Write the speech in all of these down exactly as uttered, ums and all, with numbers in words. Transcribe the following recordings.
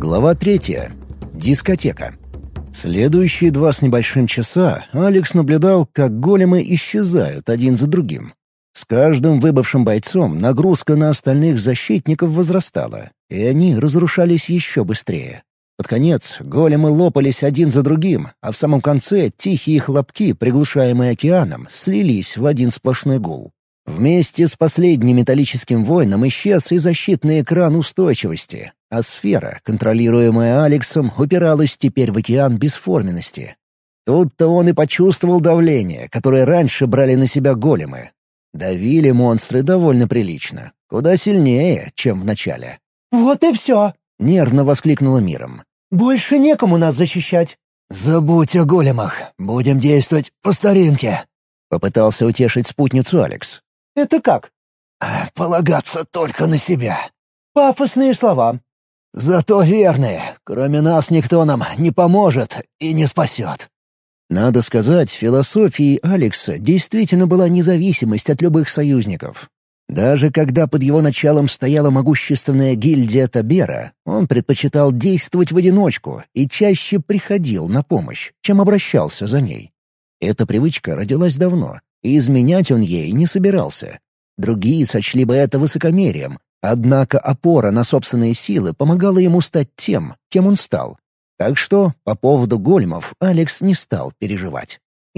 Глава третья. Дискотека. Следующие два с небольшим часа Алекс наблюдал, как големы исчезают один за другим. С каждым выбывшим бойцом нагрузка на остальных защитников возрастала, и они разрушались еще быстрее. Под конец големы лопались один за другим, а в самом конце тихие хлопки, приглушаемые океаном, слились в один сплошной гул. Вместе с последним металлическим воином исчез и защитный экран устойчивости, а сфера, контролируемая Алексом, упиралась теперь в океан бесформенности. Тут-то он и почувствовал давление, которое раньше брали на себя големы. Давили монстры довольно прилично, куда сильнее, чем в начале. «Вот и все!» — нервно воскликнула Миром. «Больше некому нас защищать!» «Забудь о големах, будем действовать по старинке!» — попытался утешить спутницу Алекс. «Это как?» «Полагаться только на себя». «Пафосные слова». «Зато верные. Кроме нас никто нам не поможет и не спасет». Надо сказать, философией Алекса действительно была независимость от любых союзников. Даже когда под его началом стояла могущественная гильдия Табера, он предпочитал действовать в одиночку и чаще приходил на помощь, чем обращался за ней. Эта привычка родилась давно, и изменять он ей не собирался. Другие сочли бы это высокомерием, однако опора на собственные силы помогала ему стать тем, кем он стал. Так что по поводу големов Алекс не стал переживать.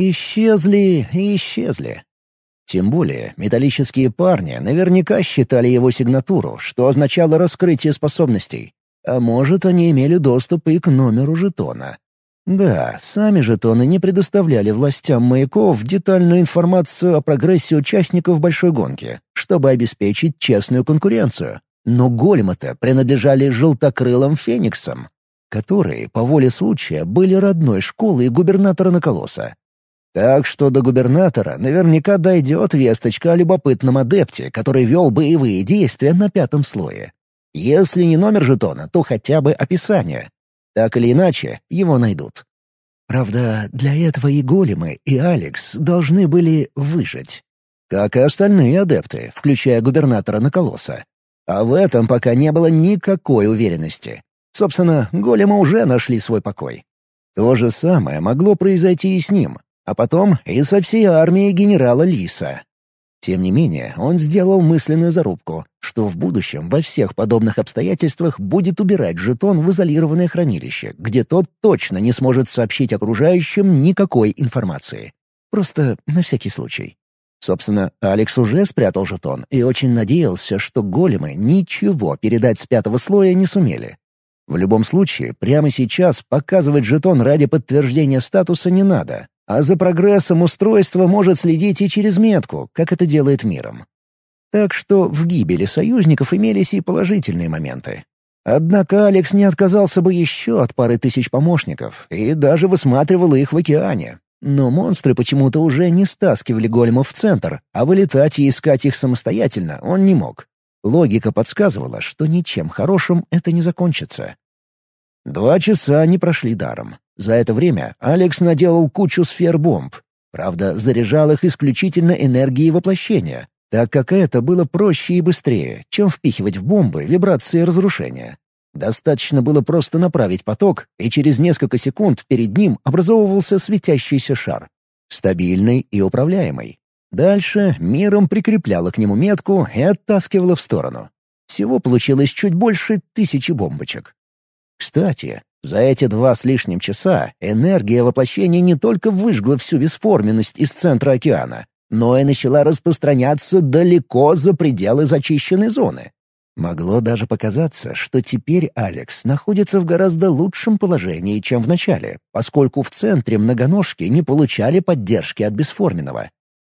Исчезли и исчезли. Тем более металлические парни наверняка считали его сигнатуру, что означало раскрытие способностей. А может, они имели доступ и к номеру жетона. Да, сами жетоны не предоставляли властям маяков детальную информацию о прогрессе участников большой гонки, чтобы обеспечить честную конкуренцию. Но големы-то принадлежали желтокрылым фениксам, которые, по воле случая, были родной школой губернатора Наколоса. Так что до губернатора наверняка дойдет весточка о любопытном адепте, который вел боевые действия на пятом слое. Если не номер жетона, то хотя бы описание. Так или иначе, его найдут. Правда, для этого и големы, и Алекс должны были выжить. Как и остальные адепты, включая губернатора Наколоса. А в этом пока не было никакой уверенности. Собственно, големы уже нашли свой покой. То же самое могло произойти и с ним, а потом и со всей армией генерала Лиса. Тем не менее, он сделал мысленную зарубку, что в будущем во всех подобных обстоятельствах будет убирать жетон в изолированное хранилище, где тот точно не сможет сообщить окружающим никакой информации. Просто на всякий случай. Собственно, Алекс уже спрятал жетон и очень надеялся, что големы ничего передать с пятого слоя не сумели. В любом случае, прямо сейчас показывать жетон ради подтверждения статуса не надо, а за прогрессом устройство может следить и через метку, как это делает Миром. Так что в гибели союзников имелись и положительные моменты. Однако Алекс не отказался бы еще от пары тысяч помощников и даже высматривал их в океане. Но монстры почему-то уже не стаскивали големов в центр, а вылетать и искать их самостоятельно он не мог. Логика подсказывала, что ничем хорошим это не закончится. Два часа не прошли даром. За это время Алекс наделал кучу сфер-бомб. Правда, заряжал их исключительно энергией воплощения, так как это было проще и быстрее, чем впихивать в бомбы вибрации разрушения. Достаточно было просто направить поток, и через несколько секунд перед ним образовывался светящийся шар. Стабильный и управляемый. Дальше Миром прикрепляла к нему метку и оттаскивала в сторону. Всего получилось чуть больше тысячи бомбочек. Кстати, за эти два с лишним часа энергия воплощения не только выжгла всю бесформенность из центра океана, но и начала распространяться далеко за пределы зачищенной зоны. Могло даже показаться, что теперь Алекс находится в гораздо лучшем положении, чем в начале, поскольку в центре многоножки не получали поддержки от бесформенного.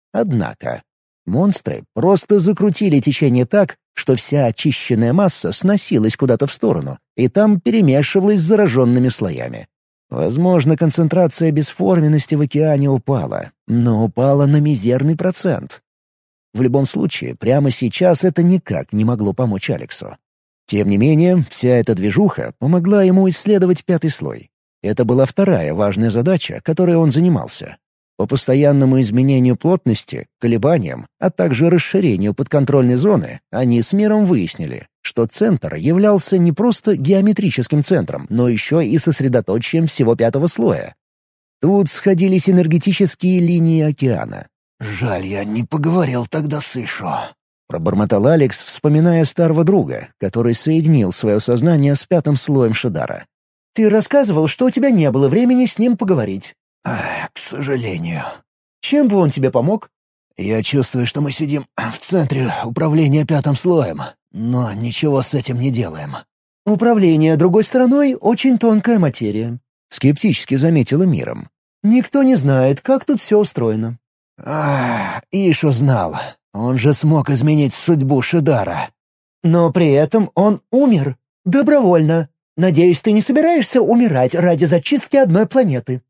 Однако монстры просто закрутили течение так, что вся очищенная масса сносилась куда-то в сторону, и там перемешивалась с зараженными слоями. Возможно, концентрация бесформенности в океане упала, но упала на мизерный процент. В любом случае, прямо сейчас это никак не могло помочь Алексу. Тем не менее, вся эта движуха помогла ему исследовать пятый слой. Это была вторая важная задача, которой он занимался. По постоянному изменению плотности, колебаниям, а также расширению подконтрольной зоны, они с Миром выяснили, что что центр являлся не просто геометрическим центром, но еще и сосредоточием всего пятого слоя. Тут сходились энергетические линии океана. «Жаль, я не поговорил тогда с Ишо», — пробормотал Алекс, вспоминая старого друга, который соединил свое сознание с пятым слоем Шидара. «Ты рассказывал, что у тебя не было времени с ним поговорить». Ах, к сожалению. Чем бы он тебе помог? Я чувствую, что мы сидим в центре управления пятым слоем, но ничего с этим не делаем. Управление другой стороной — очень тонкая материя. Скептически заметила Миром. Никто не знает, как тут все устроено. Ах, Ишу знал. Он же смог изменить судьбу Шидара. Но при этом он умер. Добровольно. Надеюсь, ты не собираешься умирать ради зачистки одной планеты.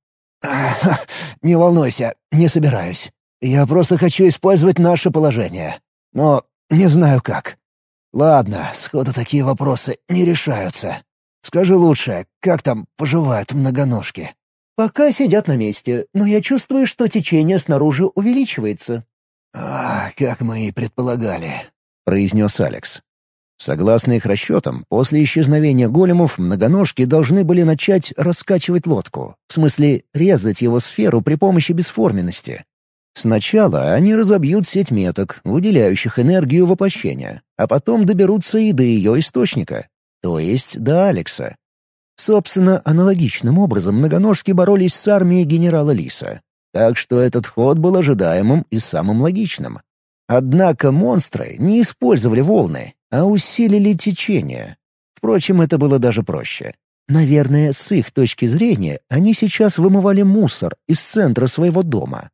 Ах, не волнуйся, не собираюсь. Я просто хочу использовать наше положение. Но не знаю как. Ладно, сходу такие вопросы не решаются. Скажи лучше, как там поживают многоножки? Пока сидят на месте, но я чувствую, что течение снаружи увеличивается. «А, как мы и предполагали», — произнес Алекс. Согласно их расчетам, после исчезновения големов многоножки должны были начать раскачивать лодку, в смысле резать его сферу при помощи бесформенности. Сначала они разобьют сеть меток, выделяющих энергию воплощения, а потом доберутся и до ее источника, то есть до Алекса. Собственно, аналогичным образом многоножки боролись с армией генерала Лиса. Так что этот ход был ожидаемым и самым логичным. Однако монстры не использовали волны, а усилили течение. Впрочем, это было даже проще. Наверное, с их точки зрения, они сейчас вымывали мусор из центра своего дома.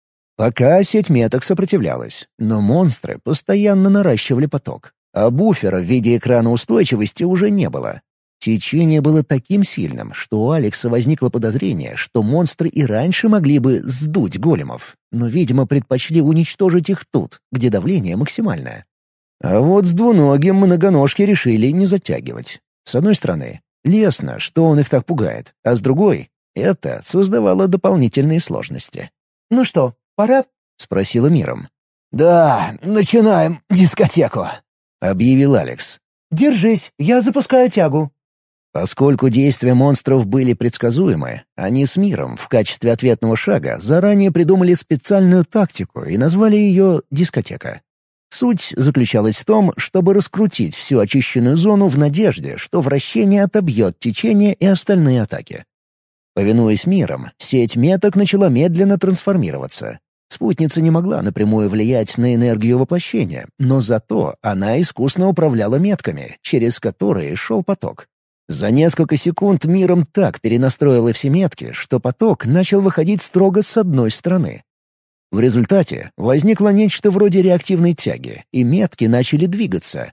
Пока сеть меток сопротивлялась, но монстры постоянно наращивали поток, а буфера в виде экрана устойчивости уже не было. Течение было таким сильным, что у Алекса возникло подозрение, что монстры и раньше могли бы сдуть големов, но, видимо, предпочли уничтожить их тут, где давление максимальное. А вот с двуногим многоножки решили не затягивать. С одной стороны, лестно, что он их так пугает, а с другой — это создавало дополнительные сложности. «Ну что, пора?» — спросила Миром. «Да, начинаем дискотеку», — объявил Алекс. «Держись, я запускаю тягу». Поскольку действия монстров были предсказуемы, они с Миром в качестве ответного шага заранее придумали специальную тактику и назвали ее «дискотека». Суть заключалась в том, чтобы раскрутить всю очищенную зону в надежде, что вращение отобьет течение и остальные атаки. Повинуясь Миром, сеть меток начала медленно трансформироваться. Спутница не могла напрямую влиять на энергию воплощения, но зато она искусно управляла метками, через которые шел поток. За несколько секунд Миром так перенастроила все метки, что поток начал выходить строго с одной стороны. В результате возникло нечто вроде реактивной тяги, и метки начали двигаться.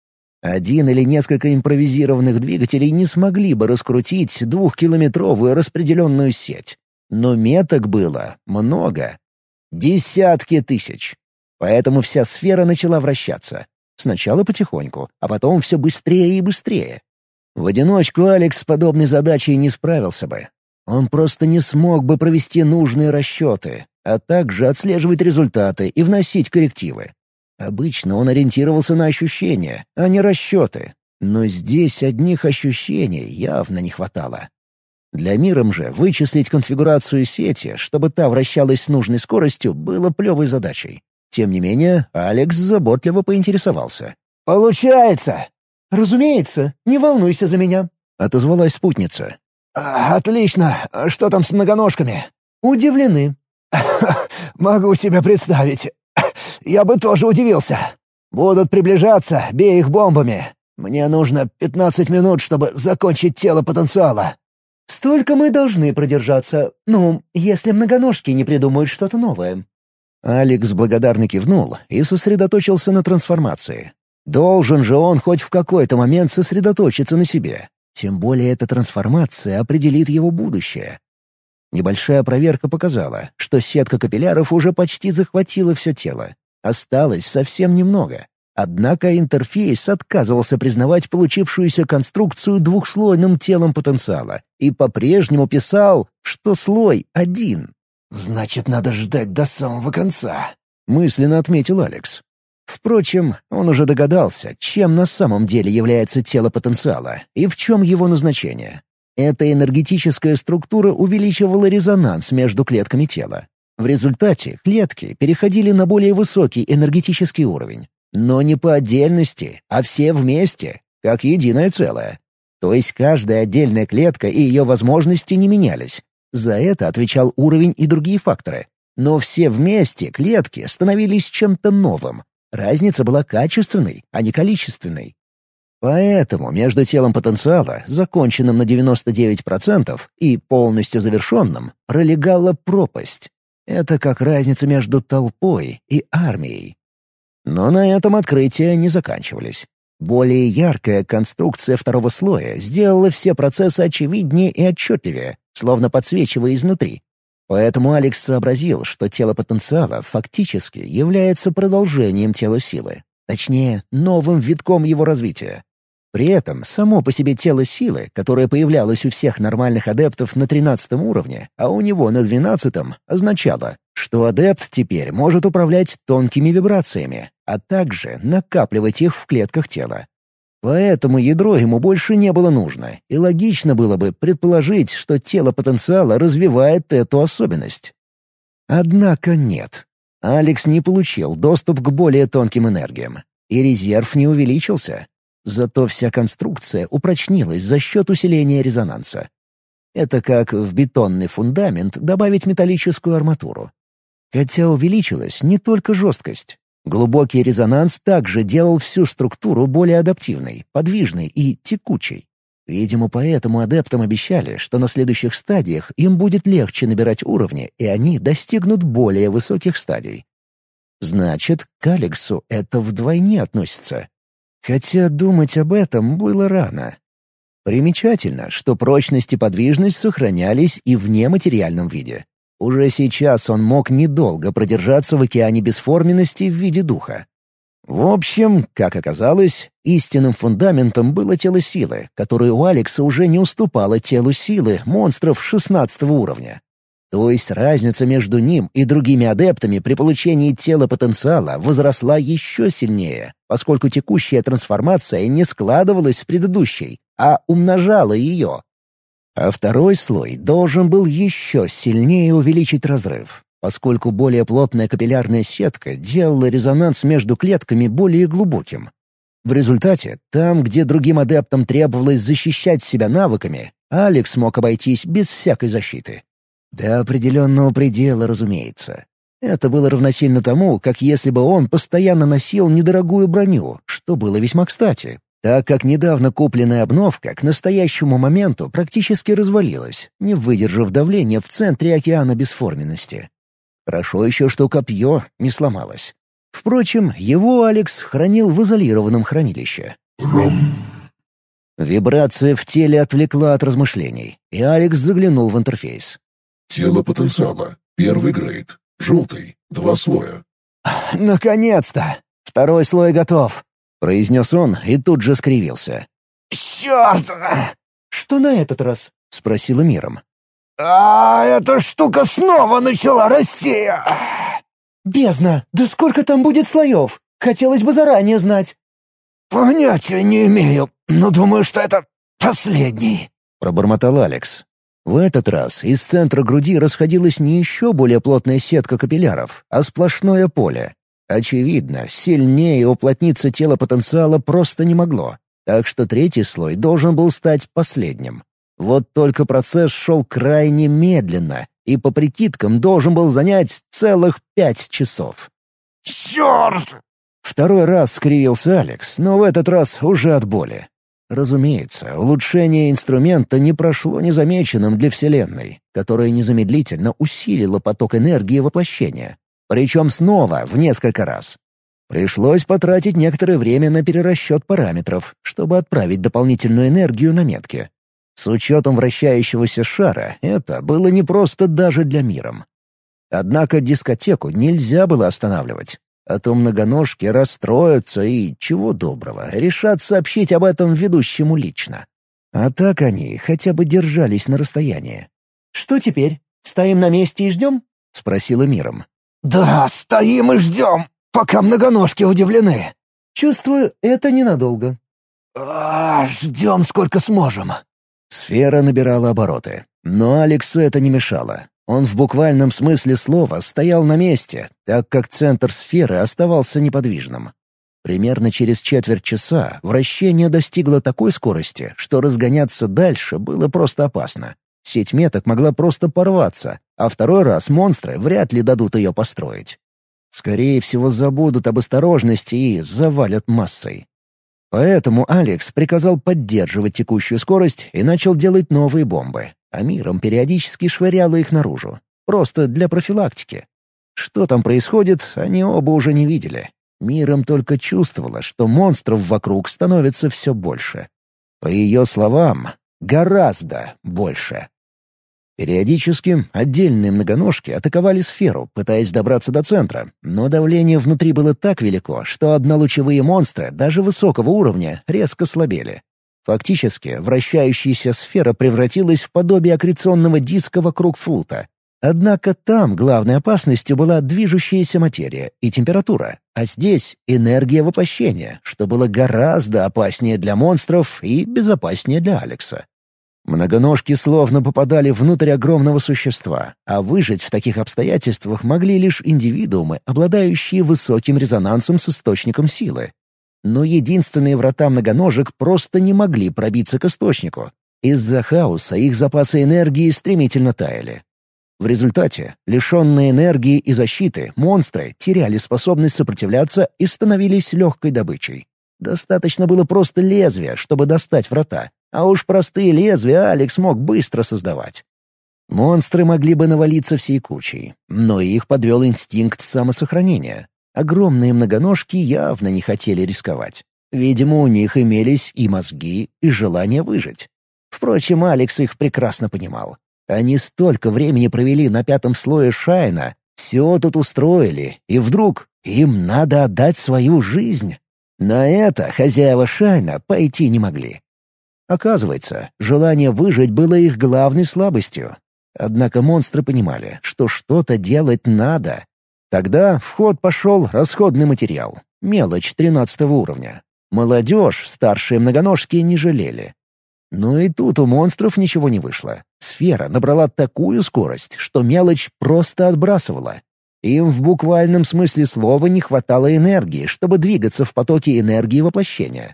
Один или несколько импровизированных двигателей не смогли бы раскрутить двухкилометровую распределенную сеть. Но меток было много. Десятки тысяч. Поэтому вся сфера начала вращаться. Сначала потихоньку, а потом все быстрее и быстрее. В одиночку Алекс с подобной задачей не справился бы. Он просто не смог бы провести нужные расчеты, а также отслеживать результаты и вносить коррективы. Обычно он ориентировался на ощущения, а не расчеты. Но здесь одних ощущений явно не хватало. Для Миром же вычислить конфигурацию сети, чтобы та вращалась с нужной скоростью, было плевой задачей. Тем не менее, Алекс заботливо поинтересовался. «Получается!» «Разумеется, не волнуйся за меня», — отозвалась спутница. «Отлично! Что там с многоножками?» «Удивлены». «Могу себе представить. Я бы тоже удивился. Будут приближаться, бей их бомбами. Мне нужно пятнадцать минут, чтобы закончить тело потенциала». «Столько мы должны продержаться. Ну, если многоножки не придумают что-то новое». Алекс благодарно кивнул и сосредоточился на трансформации. Должен же он хоть в какой-то момент сосредоточиться на себе. Тем более эта трансформация определит его будущее. Небольшая проверка показала, что сетка капилляров уже почти захватила все тело. Осталось совсем немного. Однако интерфейс отказывался признавать получившуюся конструкцию двухслойным телом потенциала и по-прежнему писал, что слой один. «Значит, надо ждать до самого конца», — мысленно отметил Алекс. Впрочем, он уже догадался, чем на самом деле является тело потенциала и в чем его назначение. Эта энергетическая структура увеличивала резонанс между клетками тела. В результате клетки переходили на более высокий энергетический уровень. Но не по отдельности, а все вместе, как единое целое. То есть каждая отдельная клетка и ее возможности не менялись. За это отвечал уровень и другие факторы. Но все вместе клетки становились чем-то новым. Разница была качественной, а не количественной. Поэтому между телом потенциала, законченным на девяносто девять процентов, и полностью завершенным, пролегала пропасть. Это как разница между толпой и армией. Но на этом открытия не заканчивались. Более яркая конструкция второго слоя сделала все процессы очевиднее и отчетливее, словно подсвечивая изнутри. Поэтому Алекс сообразил, что тело потенциала фактически является продолжением тела силы, точнее, новым витком его развития. При этом само по себе тело силы, которое появлялось у всех нормальных адептов на тринадцатом уровне, а у него на двенадцатом, означало, что адепт теперь может управлять тонкими вибрациями, а также накапливать их в клетках тела. Поэтому ядро ему больше не было нужно, и логично было бы предположить, что тело потенциала развивает эту особенность. Однако нет. Алекс не получил доступ к более тонким энергиям, и резерв не увеличился. Зато вся конструкция упрочнилась за счет усиления резонанса. Это как в бетонный фундамент добавить металлическую арматуру. Хотя увеличилась не только жесткость. Глубокий резонанс также делал всю структуру более адаптивной, подвижной и текучей. Видимо, поэтому адептам обещали, что на следующих стадиях им будет легче набирать уровни, и они достигнут более высоких стадий. Значит, к Алексу это вдвойне относится. Хотя думать об этом было рано. Примечательно, что прочность и подвижность сохранялись и в нематериальном виде. Уже сейчас он мог недолго продержаться в океане бесформенности в виде духа. В общем, как оказалось, истинным фундаментом было тело силы, которое у Алекса уже не уступало телу силы монстров шестнадцатого уровня. То есть разница между ним и другими адептами при получении тела потенциала возросла еще сильнее, поскольку текущая трансформация не складывалась с предыдущей, а умножала ее. А второй слой должен был еще сильнее увеличить разрыв, поскольку более плотная капиллярная сетка делала резонанс между клетками более глубоким. В результате, там, где другим адептам требовалось защищать себя навыками, Алекс мог обойтись без всякой защиты. До определенного предела, разумеется. Это было равносильно тому, как если бы он постоянно носил недорогую броню, что было весьма кстати, так как недавно купленная обновка к настоящему моменту практически развалилась, не выдержав давления в центре океана бесформенности. Хорошо еще, что копье не сломалось. Впрочем, его Алекс хранил в изолированном хранилище. Вибрация в теле отвлекла от размышлений, и Алекс заглянул в интерфейс. Тело потенциала. Первый грейд. Желтый. Два слоя. «Наконец-то! Второй слой готов!» — произнес он и тут же скривился. «Черт!» «Что на этот раз?» — спросила Миром. «А эта штука снова начала расти!» «Бездна! Да сколько там будет слоев? Хотелось бы заранее знать!» «Понятия не имею, но думаю, что это последний», — пробормотал Алекс. В этот раз из центра груди расходилась не еще более плотная сетка капилляров, а сплошное поле. Очевидно, сильнее уплотниться тело потенциала просто не могло, так что третий слой должен был стать последним. Вот только процесс шел крайне медленно и, по прикидкам, должен был занять целых пять часов. «Черт!» Второй раз скривился Алекс, но в этот раз уже от боли. Разумеется, улучшение инструмента не прошло незамеченным для Вселенной, которая незамедлительно усилила поток энергии воплощения. Причем снова в несколько раз. Пришлось потратить некоторое время на перерасчет параметров, чтобы отправить дополнительную энергию на метки. С учетом вращающегося шара это было непросто даже для Миром. Однако дискотеку нельзя было останавливать. А то многоножки расстроятся и, чего доброго, решат сообщить об этом ведущему лично. А так они хотя бы держались на расстоянии. «Что теперь? Стоим на месте и ждем?» — спросила Миром. «Да, стоим и ждем. пока многоножки удивлены». «Чувствую, это ненадолго». А, «Ждем, сколько сможем». Сфера набирала обороты, но Алексу это не мешало. Он в буквальном смысле слова стоял на месте, так как центр сферы оставался неподвижным. Примерно через четверть часа вращение достигло такой скорости, что разгоняться дальше было просто опасно. Сеть меток могла просто порваться, а второй раз монстры вряд ли дадут ее построить. Скорее всего, забудут об осторожности и завалят массой. Поэтому Алекс приказал поддерживать текущую скорость и начал делать новые бомбы, а миром периодически швыряло их наружу. Просто для профилактики. Что там происходит, они оба уже не видели. Миром только чувствовала, что монстров вокруг становится все больше. По ее словам, гораздо больше. Периодически отдельные многоножки атаковали сферу, пытаясь добраться до центра, но давление внутри было так велико, что однолучевые монстры, даже высокого уровня, резко слабели. Фактически, вращающаяся сфера превратилась в подобие аккреционного диска вокруг флута. Однако там главной опасностью была движущаяся материя и температура, а здесь — энергия воплощения, что было гораздо опаснее для монстров и безопаснее для Алекса. Многоножки словно попадали внутрь огромного существа, а выжить в таких обстоятельствах могли лишь индивидуумы, обладающие высоким резонансом с источником силы. Но единственные врата многоножек просто не могли пробиться к источнику. Из-за хаоса их запасы энергии стремительно таяли. В результате, лишенные энергии и защиты, монстры теряли способность сопротивляться и становились легкой добычей. Достаточно было просто лезвия, чтобы достать врата, а уж простые лезвия Алекс мог быстро создавать. Монстры могли бы навалиться всей кучей, но их подвел инстинкт самосохранения. Огромные многоножки явно не хотели рисковать. Видимо, у них имелись и мозги, и желание выжить. Впрочем, Алекс их прекрасно понимал. Они столько времени провели на пятом слое Шайна, все тут устроили, и вдруг им надо отдать свою жизнь. На это хозяева Шайна пойти не могли. Оказывается, желание выжить было их главной слабостью. Однако монстры понимали, что что-то делать надо. Тогда в ход пошел расходный материал — мелочь тринадцатого уровня. Молодежь старшие многоножки не жалели. Но и тут у монстров ничего не вышло. Сфера набрала такую скорость, что мелочь просто отбрасывала. Им в буквальном смысле слова не хватало энергии, чтобы двигаться в потоке энергии воплощения.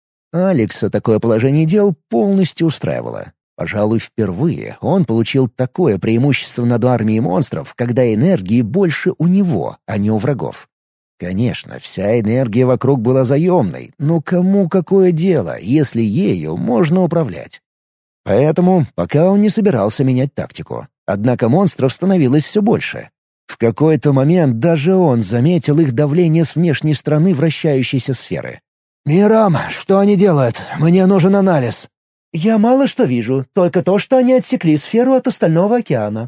Алекса такое положение дел полностью устраивало. Пожалуй, впервые он получил такое преимущество над армией монстров, когда энергии больше у него, а не у врагов. Конечно, вся энергия вокруг была заемной, но кому какое дело, если ею можно управлять? Поэтому пока он не собирался менять тактику. Однако монстров становилось все больше. В какой-то момент даже он заметил их давление с внешней стороны вращающейся сферы. «Мирам, что они делают? Мне нужен анализ». «Я мало что вижу, только то, что они отсекли сферу от остального океана».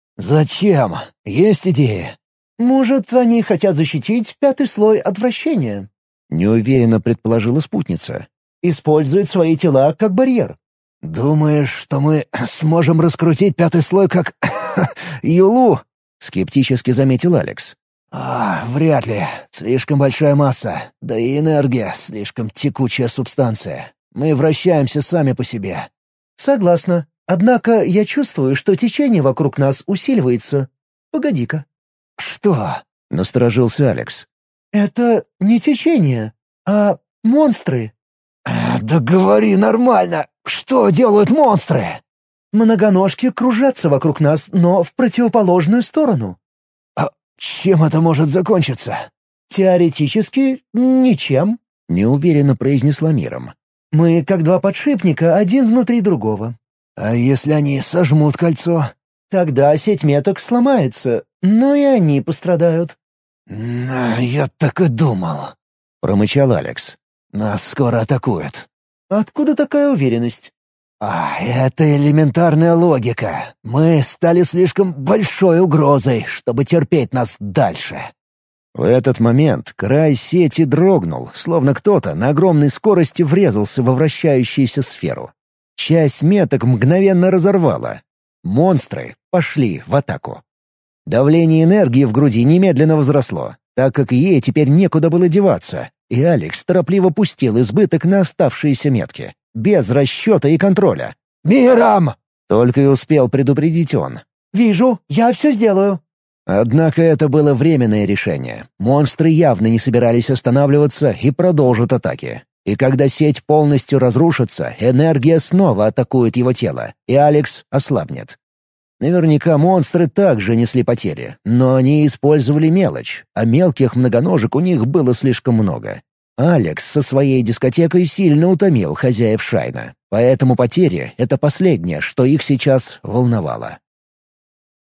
«Зачем? Есть идеи?» «Может, они хотят защитить пятый слой от вращения?» — неуверенно предположила спутница. «Используют свои тела как барьер». «Думаешь, что мы сможем раскрутить пятый слой как Юлу?» — скептически заметил Алекс. «А, вряд ли. Слишком большая масса. Да и энергия — слишком текучая субстанция. Мы вращаемся сами по себе». «Согласна. Однако я чувствую, что течение вокруг нас усиливается. Погоди-ка». «Что?» — насторожился Алекс. «Это не течение, а монстры». «Да говори нормально! Что делают монстры?» «Многоножки кружатся вокруг нас, но в противоположную сторону». «А чем это может закончиться?» «Теоретически ничем», — неуверенно произнесла Миром. «Мы как два подшипника, один внутри другого». «А если они сожмут кольцо?» «Тогда сеть меток сломается, но и они пострадают». «Я так и думал», — промычал Алекс. «Нас скоро атакуют». «Откуда такая уверенность?» «А, это элементарная логика. Мы стали слишком большой угрозой, чтобы терпеть нас дальше». В этот момент край сети дрогнул, словно кто-то на огромной скорости врезался во вращающуюся сферу. Часть меток мгновенно разорвала. Монстры пошли в атаку. Давление энергии в груди немедленно возросло. так как ей теперь некуда было деваться, и Алекс торопливо пустил избыток на оставшиеся метки, без расчета и контроля. «Миром!» — только и успел предупредить он. «Вижу, я все сделаю». Однако это было временное решение. Монстры явно не собирались останавливаться и продолжат атаки. И когда сеть полностью разрушится, энергия снова атакует его тело, и Алекс ослабнет. Наверняка монстры также несли потери, но они использовали мелочь, а мелких многоножек у них было слишком много. Алекс со своей дискотекой сильно утомил хозяев Шайна, поэтому потери — это последнее, что их сейчас волновало.